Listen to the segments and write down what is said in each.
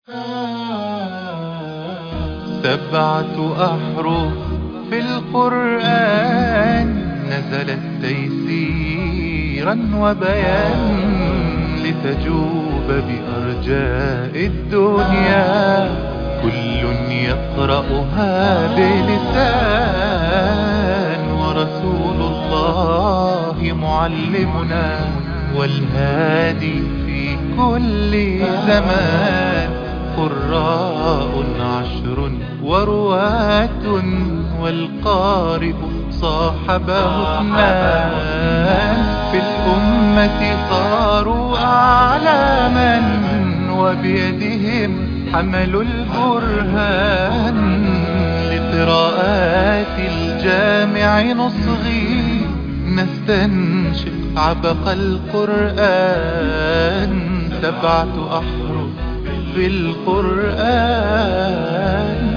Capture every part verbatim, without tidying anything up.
سبعة أحرف في القرآن نزلت تيسيرا وبيان لتجوب بأرجاء الدنيا، كل يقرأها بلسان، ورسول الله معلمنا والهادي في كل زمان. قراء عشر ورواة والقارئ صاحبه اثنان، في الأمة صاروا أعلاما وبيدهم حملوا البرهان. لقراءات الجامع نصغي نستنشق عبق القرآن، سبعة أحرف في القرآن.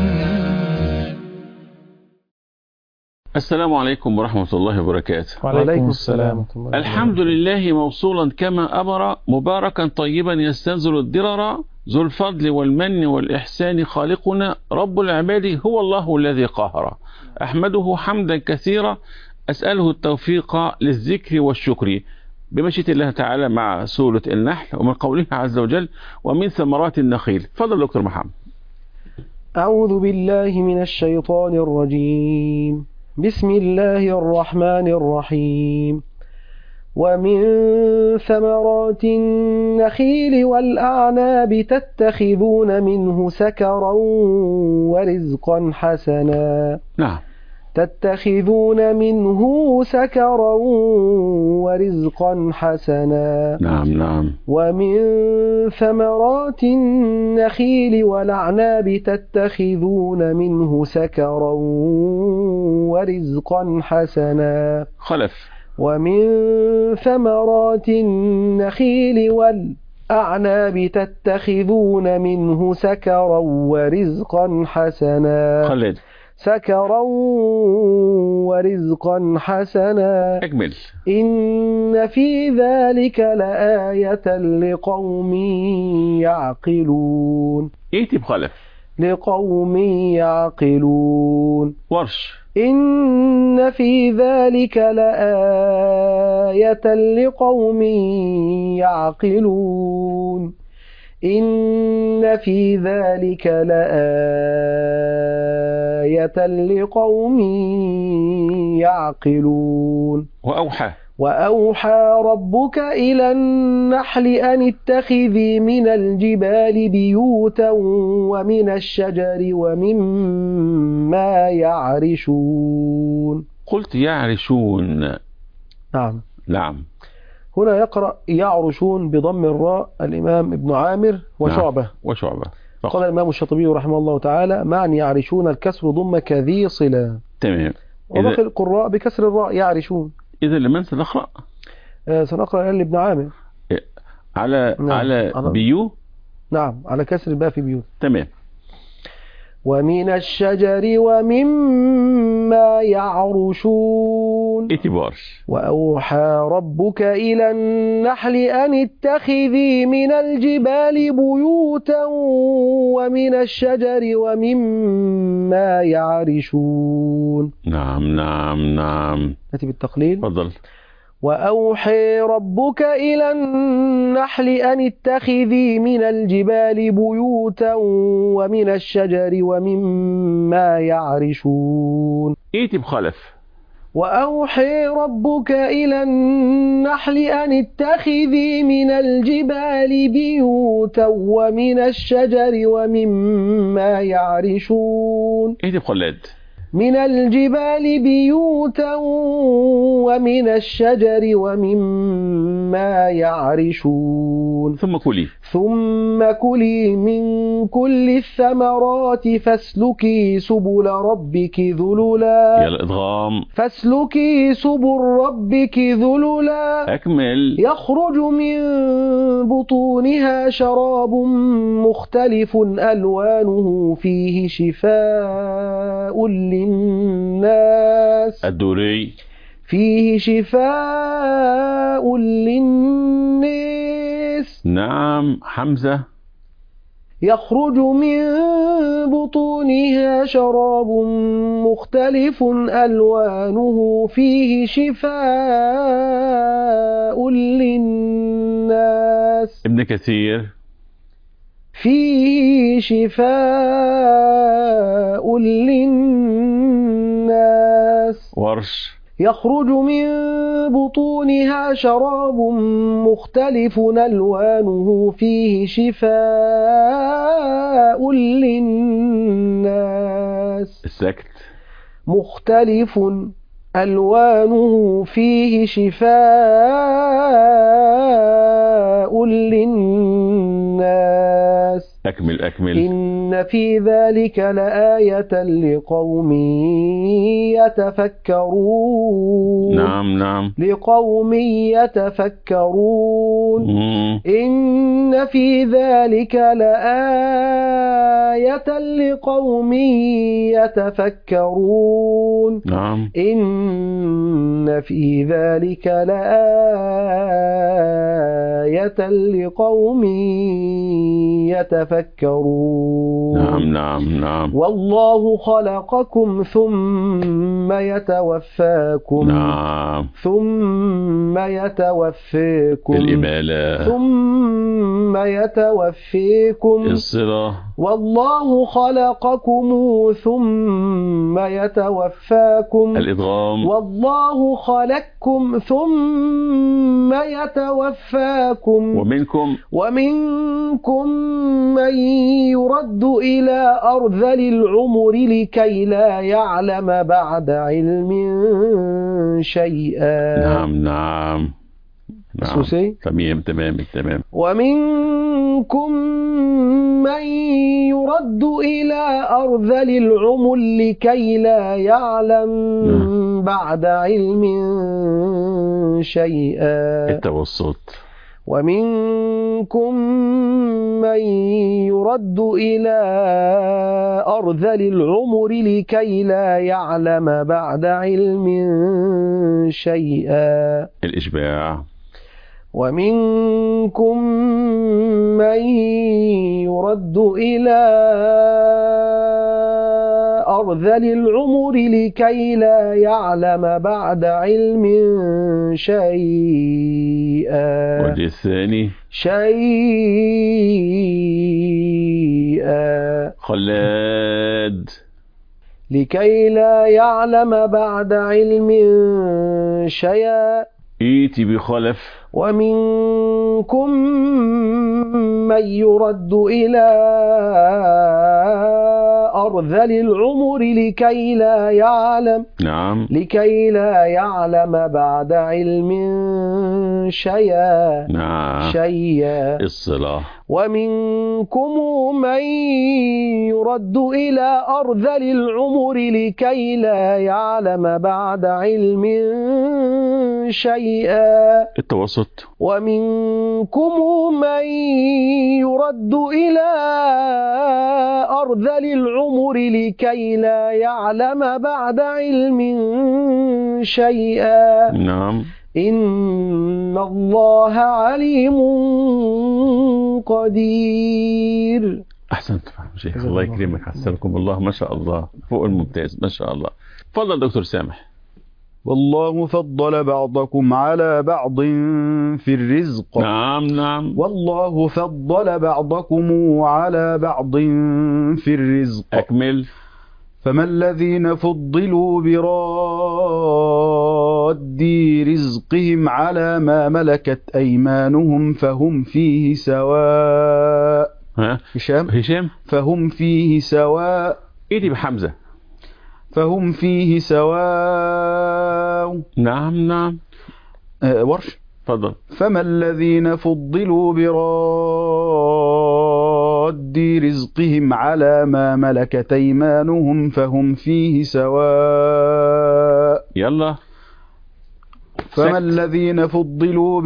السلام عليكم ورحمة الله وبركاته. وعليكم السلام. الحمد لله موصولا كما أمر، مباركا طيبا يستنزل الدرر، ذو الفضل والمن والإحسان خالقنا، رب العباد هو الله الذي قهر. أحمده حمدا كثيرا، أسأله التوفيق للذكر والشكر بمشيئة الله تعالى مع سورة النحل ومن قوله عز وجل ومن ثمرات النخيل. فضل دكتور محمد. أعوذ بالله من الشيطان الرجيم، بسم الله الرحمن الرحيم. ومن ثمرات النخيل والأعناب تتخذون منه سكرا ورزقا حسنا. نعم. تتخذون منه سكرا ورزقا حسنا. نعم نعم. ومن ثمرات النخيل والأعناب تتخذون منه سكرا ورزقا حسنا. خلف. ومن ثمرات النخيل والأعناب تتخذون منه سكرا ورزقا حسنا. خلد. سكرا ورزقا حسنا. أكمل. إن في ذلك لآية لقوم يعقلون. إيتي بخلف. لقوم يعقلون. ورش. إن في ذلك لآية لقوم يعقلون. إن في ذلك لآية لقوم يعقلون. وأوحى. وأوحى ربك إلى النحل أن اتخذي من الجبال بيوتا ومن الشجر ومما يعرشون. قلت يعرشون. نعم. نعم. هنا يقرأ يعرشون بضم الراء الإمام ابن عامر وشعبة. نعم. وشعبة. فقط. قال الإمام الشاطبي رحمه الله تعالى معنى يعرشون الكسر ضم كذي صلة. تمام. وباقي القراء بكسر الراء يعرشون. إذا لمن سنقرأ؟ آه سنقرأ لابن عامر. على نعم. على بيو. نعم على كسر الباء في بيو. تمام. ومن الشجر ومما يعرشون. اعتبار. وأوحى ربك إلى النحل أن اتخذي من الجبال بيوتا ومن الشجر ومما يعرشون. نعم نعم نعم. نأتي بالتقليل. تفضل. وأوحي ربك إلى النحل أن اتخذي من الجبال بيوتا ومن الشجر ومما يعرشون. ايتي بخلف. وأوحي ربك إلى النحل أن اتخذي من الجبال بيوتا ومن الشجر ومما يعرشون. ايتي بخلد. من الجبال بيوتا ومن الشجر ومما يعرشون. ثم كلي. ثم كلي من كل الثمرات فاسلكي سبل ربك ذللا. يلا إدغام. فاسلكي سبل ربك ذللا. أكمل. يخرج من بطونها شراب مختلف ألوانه فيه شفاء للناس. الدوري. فيه شفاء للناس. نعم. حمزة. يخرج من بطونها شراب مختلف ألوانه فيه شفاء للناس. ابن كثير. فيه شفاء للناس. ورش. يخرج من بطونها شراب مختلف ألوانه فيه شفاء للناس. السكت. مختلف ألوانه فيه شفاء للناس. أكمل أكمل. إن في ذلك لآية لقوم يتفكرون. نعم نعم. لقوم يتفكرون. مم. إن في ذلك لآية لقوم يتفكرون. نعم. إن في ذلك لآية لقوم يتفكرون. نعم نعم نعم. والله خلقكم ثم يتوفاكم. نعم. ثم يتوفيكم. الإمالة. ثم يتوفيكم. الصلة. والله خلقكم ثم يتوفاكم. الإدغام. والله خلقكم ثم يتوفاكم. ومنكم. ومنكم من يرد إلى أرذل العمر لكي لا يعلم بعد علم شيئا. نعم نعم نعم. تمام تمام تمام. ومنكم من يرد إلى أرذل العمر لكي لا يعلم نعم. بعد علم شيئا. التوسط. ومنكم من يرد إلى أرذل العمر لكي لا يعلم بعد علم شيئا. الإشباع. ومنكم من يرد إلى أرذل العمر لكي لا يعلم بعد علم شيئا. والجزء الثاني. شيئا. خلاد. لكي لا يعلم بعد علم شيئا. إيتي بخلف. ومنكم من يرد إلى أرذل العمر لكي لا يعلم. نعم. لكي لا يعلم بعد علم شيئا. نعم. شيئا. الصلاة. ومنكم من يرد إلى أرذل العمر لكي لا يعلم بعد علم شيئا. التوسط. ومنكم من يرد إلى أرذل العمر لكي لا يعلم بعد علم شيئا. نعم. إن الله عليم قدير. أحسنت فهم شيخ، الله يكرمك، حسنكم الله، ما شاء الله، فوق الممتاز، ما شاء الله. تفضل دكتور سامح. والله فضل بعضكم على بعض في الرزق. نعم نعم. والله فضل بعضكم على بعض في الرزق. أكمل. فما الذين فضلوا براد رزقهم على ما ملكت أيمانهم فهم فيه سواء. ها هشام هشام. فهم فيه سواء. إيدي بحمزة. فهم فيه سواء. نعم نعم. أه ورش. تفضل. فما الذين فضلوا براد رزقهم على ما ملكت أيمانهم فهم فيه سواء. يلا. فما سكت. الذين فضلوا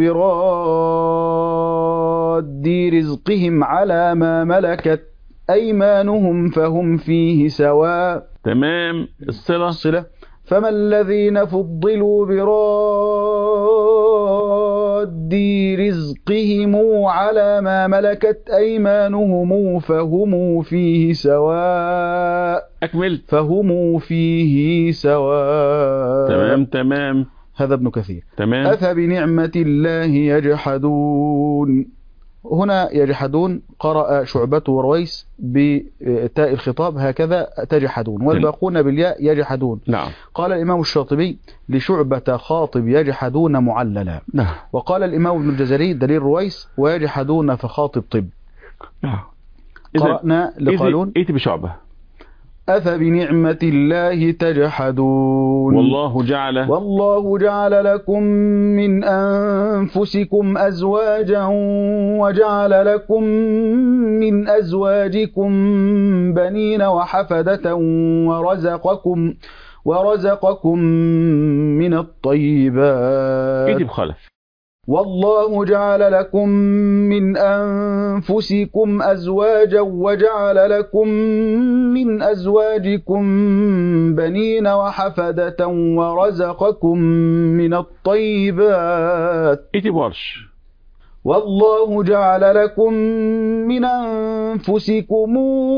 براد رزقهم على ما ملكت أيمانهم فهم فيه سواء. تمام. الصلة. الصلة. فما الذين فضلوا براد بِرَدِّ رِزْقِهِمْ عَلَى مَا مَلَكَتْ أَيْمَانُهُمْ فَهُمْ فِيهِ سَوَاءٌ أكمل. فَهُمْ فِيهِ سَوَاءٌ. تمام تمام. هذا ابن كثير. تمام. أفبنعمة الله يجحدون. هنا يجحدون قرأ شعبة ورويس بتاء الخطاب هكذا تجحدون، والباقون بالياء يجحدون. نعم. قال الإمام الشاطبي لشعبة خاطب يجحدون معللا. نعم. وقال الإمام ابن الجزري دليل رويس ويجحدون فخاطب طب. نعم. قرأنا لقالون إيتي بشعبة. أفبنعمة الله تجحدون. والله جعل والله جعل لكم من أنفسكم أزواجا وجعل لكم من أزواجكم بنين وحفدة ورزقكم ورزقكم من الطيبات. إيدي بخلف. والله جعل لكم من أنفسكم أزواجا وجعل لكم من أزواجكم بنين وحفدة ورزقكم من الطيبات. إيدي بورش. والله جعل لكم من أنفسكم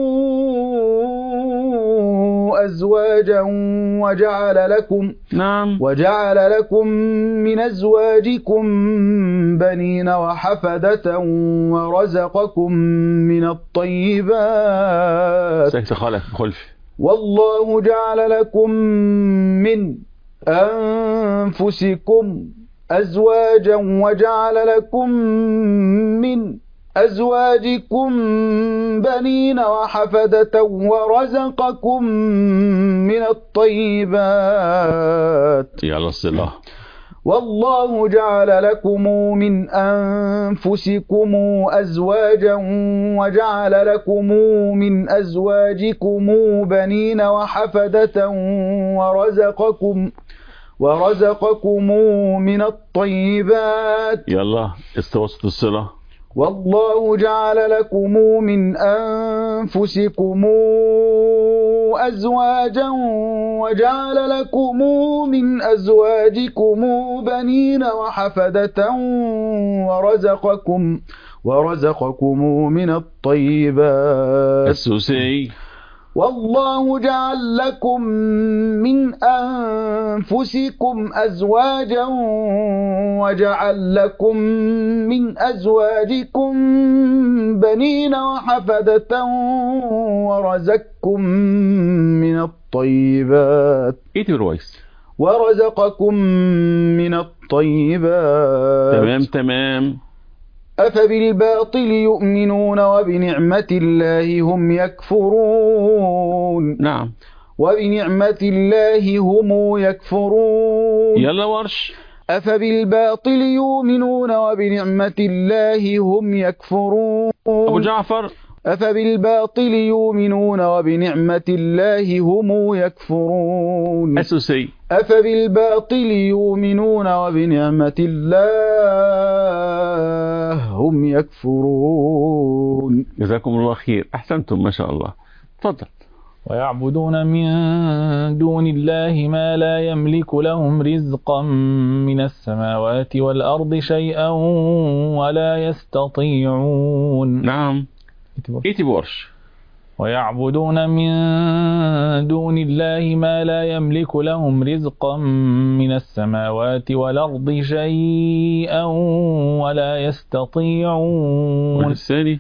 أزواجا وجعل لكم نعم وجعل لكم من أزواجكم بنين وحفدة ورزقكم من الطيبات. سكت خلف خلف. والله جعل لكم من أنفسكم أزواجا وجعل لكم من أزواجكم بنين وحفدة ورزقكم من الطيبات. يلا الصلاة. والله جعل لكم من أنفسكم أزواجا وجعل لكم من أزواجكم بنين وحفدة ورزقكم ورزقكم من الطيبات. يلا استوسط الصلة. والله جعل لكم من أنفسكم أزواجا وجعل لكم من أزواجكم بنين وحفدة ورزقكم ورزقكم من الطيبات. السوسي. والله جعل لكم من أنفسكم أزواجا وجعل لكم من أزواجكم بنين وحفدة ورزقكم من الطيبات. إيتي رويس. ورزقكم من الطيبات. تمام تمام. أفبالباطل يؤمنون وبنعمة الله هم يكفرون. نعم. وبنعمة الله هم يكفرون. يلا ورش. أفبالباطل يؤمنون وبنعمة الله هم يكفرون. أبو جعفر. أفبالباطل يؤمنون وبنعمة الله هم يكفرون. السوسي. أفبالباطل يؤمنون وبنعمة الله هم يكفرون. جزاكم الله خير. أحسنتم ما شاء الله. تفضل. ويعبدون من دون الله ما لا يملك لهم رزقا من السماوات والأرض شيئا ولا يستطيعون. نعم. إيتي بورش. ويعبدون من دون الله ما لا يملك لهم رزقا من السماوات والأرض شيئا ولا يستطيعون. والثاني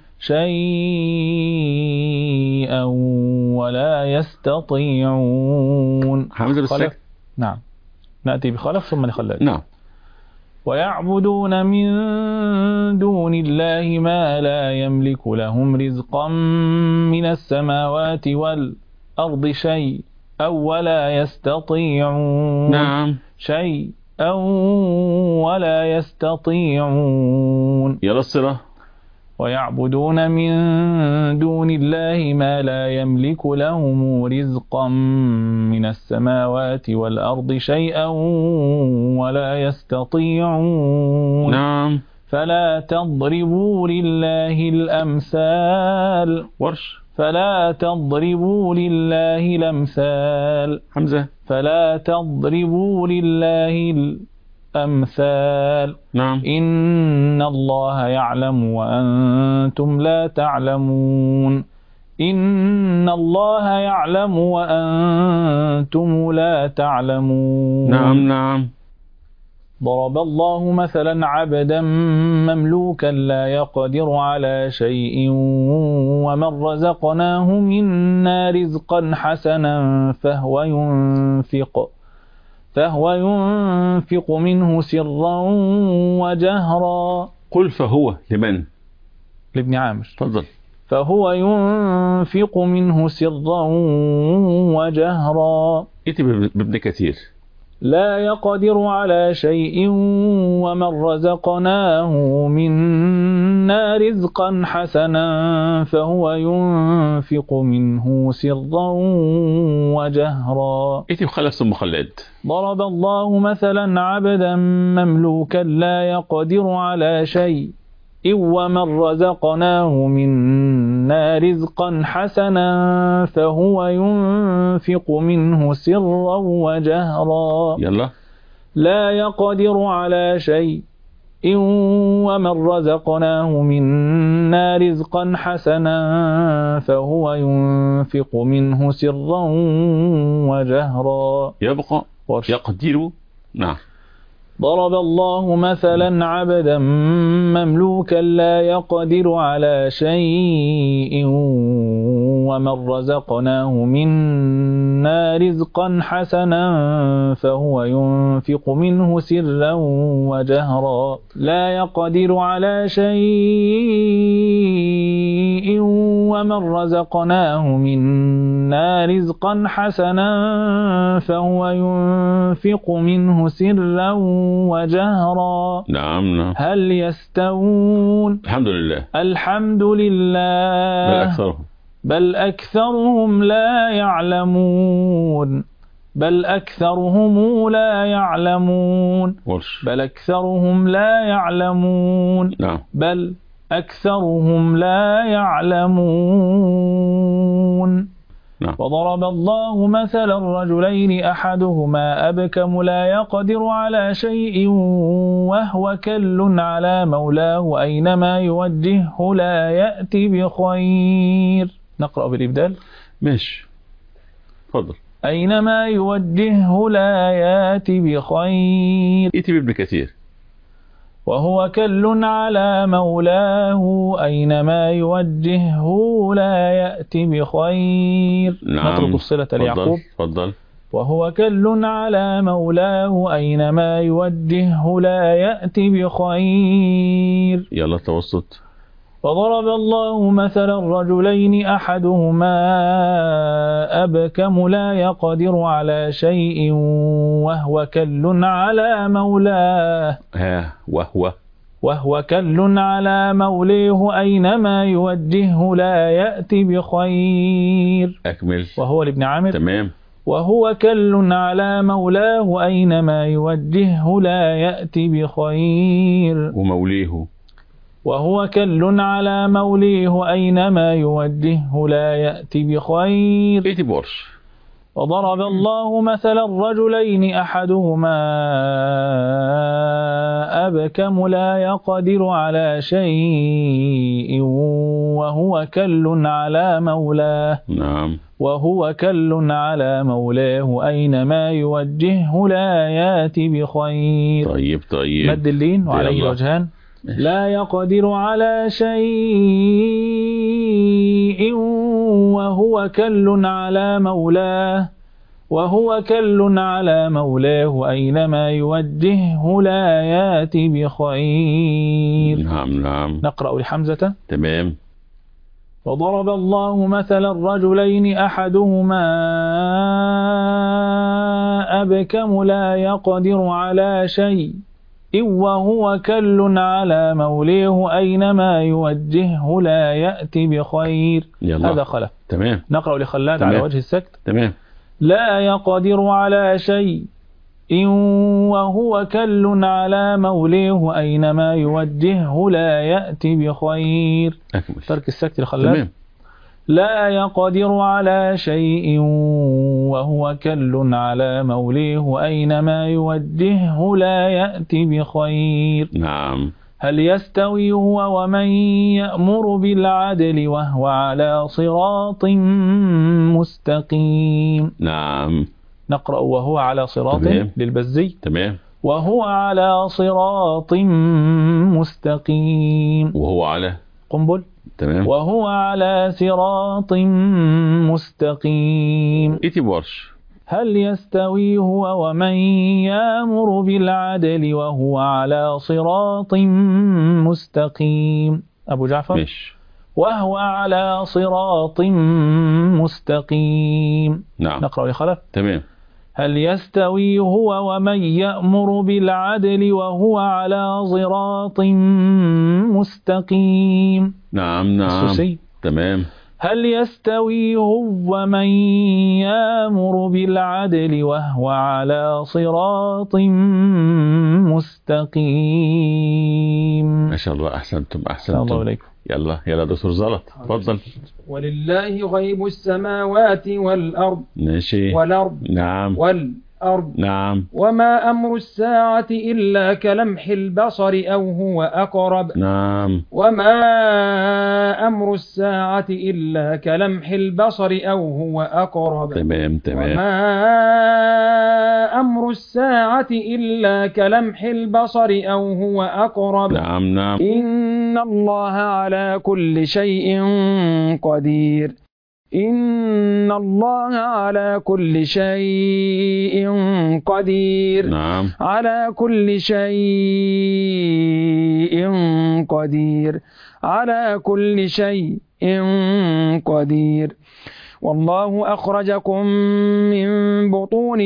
شيئا ولا يستطيعون. حمد السكت. نعم. نأتي بخلف ثم نخلف. نعم. ويعبدون من دون الله ما لا يملك لهم رزقا من السماوات والأرض شيء أو ولا يستطيعون. نعم. شيء أو ولا يستطيعون. يلا الصلاة. ويعبدون من دون الله ما لا يملك لهم رزقا من السماوات والأرض شيئا ولا يستطيعون. نعم. فلا تضربوا لله الأمثال. ورش. فلا تضربوا لله الأمثال. حمزة. فلا تضربوا لله الأمثال نعم. إن الله يعلم وأنتم لا تعلمون إن الله يعلم وأنتم لا تعلمون نعم نعم. ضرب الله مثلا عبدا مملوكا لا يقدر على شيء ومن رزقناه منا رزقا حسنا فهو ينفق فهو ينفق منه سرا وجهرا. قل فهو لمن؟ لابن عامر. تفضل. فهو ينفق منه سرا وجهرا. ائت بابن كثير. لا يقدر على شيء ومن رزقناه منا رزقا حسنا فهو ينفق منه سرا وجهرا. ائت بخلف ثم خلاد. ضرب الله مثلا عبدا مملوكا لا يقدر على شيء ومن رزقناه منا رزقا حسنا فهو ينفق منه سرا وجهرا. يلا. لا يقدر على شيء ومن رزقناه منا رزقا حسنا فهو ينفق منه سرا وجهرا. يبقى يقدر. نعم. ضرب الله مثلا عبدا مملوكا لا يقدر على شيء ومن رزقناه منا رزقا حسنا فهو ينفق منه سرا وجهرا. لا يقدر على شيء ومن رزقناه منا رزقا حسنا فهو ينفق منه سرا وجهرا. نعم نعم. هل يستوون؟ الحمد لله. الحمد لله. بل أكثرهم بل أكثرهم لا يعلمون. بل أكثرهم لا يعلمون. ورش. بل أكثرهم لا يعلمون. نعم. بل أكثرهم لا يعلمون. نعم. وضرب الله مثلا رجلين أحدهما أبكم لا يقدر على شيء وهو كل على مولاه أينما يوجهه لا يأتي بخير. نقرأ بالإبدال. ماشي. تفضل. أينما يوجهه لا يأتي بخير. ائت بابن كثير. وهو كل على مولاه أينما يوجهه لا يأتي بخير. نعم. نترك الصلة ليعقوب. تفضل. وهو كل على مولاه أينما يوجهه لا يأتي بخير. يلا التوسط. وضرب الله مثلا رجلين أحدهما أبكم لا يقدر على شيء وهو كل على مولاه. ها وهو وهو كل على موليه أينما يوجهه لا يأتي بخير. أكمل. وهو لابن عامر. تمام. وهو كل على مولاه أينما يوجهه لا يأتي بخير. وموليه. وهو كل على موليه أينما يوجهه لا يأتي بخير. ائت بورش. وضرب الله مثلا رجلين أحدهما أبكم لا يقدر على شيء وهو كل على مولاه. نعم. وهو كل على مولاه أينما يوجهه لا يأتي بخير. طيب طيب. مد اللين وعليه الوجهان. لا يقدر على شيء وهو كل على مولاه. وهو كل على مولاه أينما يوجهه لا يأتي بخير. نعم نعم. نقرأ لحمزة. تمام. وضرب الله مثلا رجلين أحدهما أبكم لا يقدر على شيء وهو كل على موليه أينما يوجهه لا يأتي بخير. يلا. هذا خلف. تمام. نقرأ لخلاد تمام. على وجه السكت. تمام. لا يقدر على شيء وهو كل على موليه أينما يوجهه لا يأتي بخير. أكمل. ترك السكت لخلاد. تمام. لا يقدر على شيء وهو كل على موليه أينما يوجهه لا يأتي بخير. نعم. هل يستوي هو ومن يأمر بالعدل وهو على صراط مستقيم. نعم. نقرأ وهو على صراط تمام. للبزي. تمام. وهو على صراط مستقيم. وهو على قنبل. تمام. وهو على صراط مستقيم. إيتي بورش. هل يستوي هو ومن يأمر بالعدل وهو على صراط مستقيم. أبو جعفر. مش. وهو على صراط مستقيم. نعم. نقرأ يا خلف. تمام. هل يستوي هو ومن يأمر بالعدل وهو على صراط مستقيم. نعم. نعم. السوسي. تمام. هل يستوي هو ومن يأمر بالعدل وهو على صراط مستقيم. ما شاء الله، أحسنتم أحسنتم. الله إليكم. يلا يلا دكتور زلط اتفضل. ولله غيب السماوات والأرض. ماشي. والأرض. نعم. والأرض. نعم. وما أمر الساعة إلا كلمح البصر أو هو أقرب. نعم. وما أمر الساعة إلا كلمح البصر أو هو أقرب. تمام تمام. وما أمر الساعة إلا كلمح البصر أو هو أقرب. نعم نعم. إن الله على كل شيء قدير. إن الله على كل شيء قدير. نعم. على كل شيء قدير. على كل شيء قدير. والله أخرجكم من بطون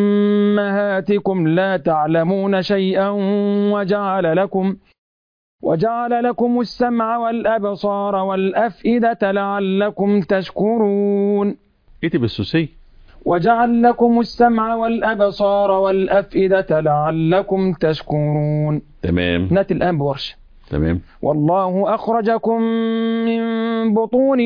أمهاتكم لا تعلمون شيئا وجعل لكم وجعل لكم السمع والأبصار والأفئدة لعلكم تشكرون. إيتي بالسوسي. وجعل لكم السمع والأبصار والأفئدة لعلكم تشكرون. تمام. نأتي الآن بورش. تمام. والله أخرجكم من بطون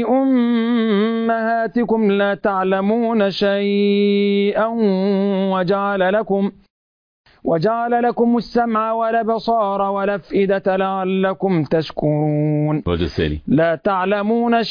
أمهاتكم لا تعلمون شيئا وجعل لكم وجعل لكم السمع والأبصار والأفئدة لعلكم تشكرون. لا تعلمون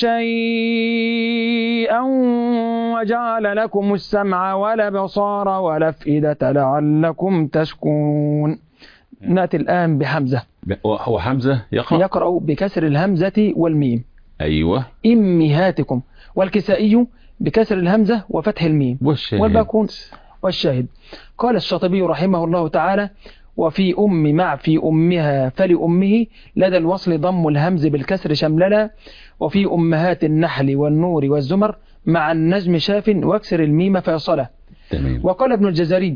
شيئا وجعل لكم السمع والأبصار والأفئدة لعلكم تشكرون. نأتي الآن بحمزة. هو حمزة يقرأ يقرأ بكسر الهمزة والميم. أيوة. إمهاتكم. والكسائي بكسر الهمزة وفتح الميم. والباقون والشاهد. قال الشاطبي رحمه الله تعالى: وفي أم مع في أمها فلأمه لدى الوصل ضم الهمز بالكسر شمللا. وفي أمهات النحل والنور والزمر مع النجم شاف واكسر الميم فيصله. وقال ابن الجزري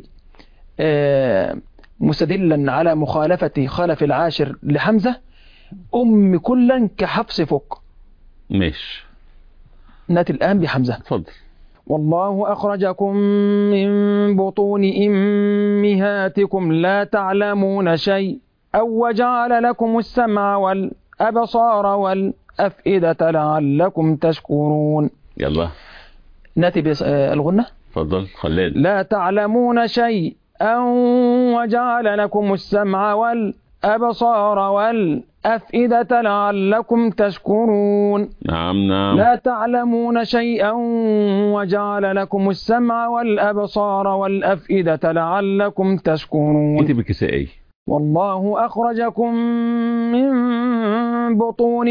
آه مستدلا على مخالفة خلف العاشر لحمزة: أم كلا كحفص فوق. مش. نأتي الآن بحمزة. تفضل. والله أخرجكم من بطون أمهاتكم لا تعلمون شيء أو وجعل لكم السمع والأبصار والأفئدة لعلكم تشكرون. يلا نأتي بالغنة. تفضل خلال. لا تعلمون شيء أو وجعل لكم السمع والأبصار والأفئدة لعلكم تشكرون. نعم نعم. لا تعلمون شيئا وجعل لكم السمع والأبصار والأفئدة لعلكم تشكرون. إنت بالكسائي. والله أخرجكم من بطون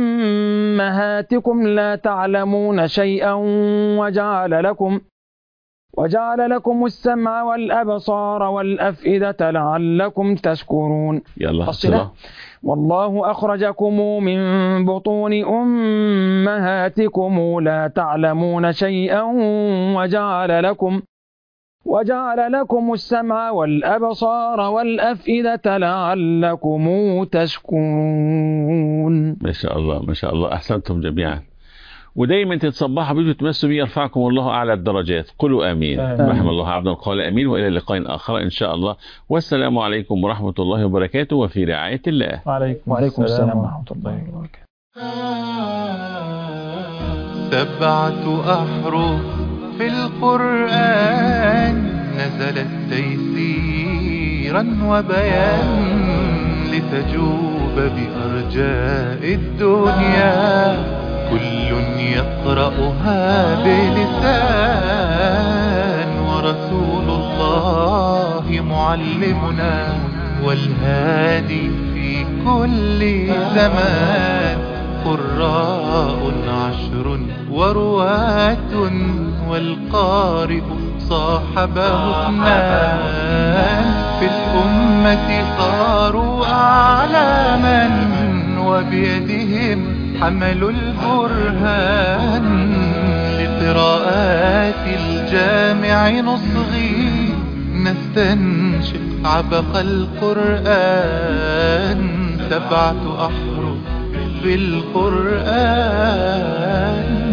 أمهاتكم لا تعلمون شيئا وجعل لكم وجعل لكم السمع والأبصار والأفئدة لعلكم تشكرون. يلا الصلة. والله أخرجكم من بطون أمهاتكم لا تعلمون شيئا وجعل لكم وجعل لكم السمع والأبصار والأفئدة لعلكم تشكرون. ما شاء الله ما شاء الله، أحسنتم جميعا. ودايما تتصبحوا بيه وتمسوا بيه يرفعكم الله أعلى الدرجات. قولوا آمين. رحم الله عبدا قال آمين. وإلى لقاء آخر إن شاء الله، والسلام عليكم ورحمة الله وبركاته، وفي رعاية الله. وعليكم, وعليكم السلام ورحمة الله وبركاته. سبعة أحرف في القرآن نزلت تيسيرا وبيان لتجوب بأرجاء الدنيا كل يقرأها بلسان ورسول الله معلمنا والهادي في كل زمان قراء عشر ورواة والقارئ صاحبه اثنان في الأمة صاروا أعلاما وبيدهم حملوا البرهان لقراءات الجامع نصغي نستنشق عبق القرآن سبعة أحرف في القرآن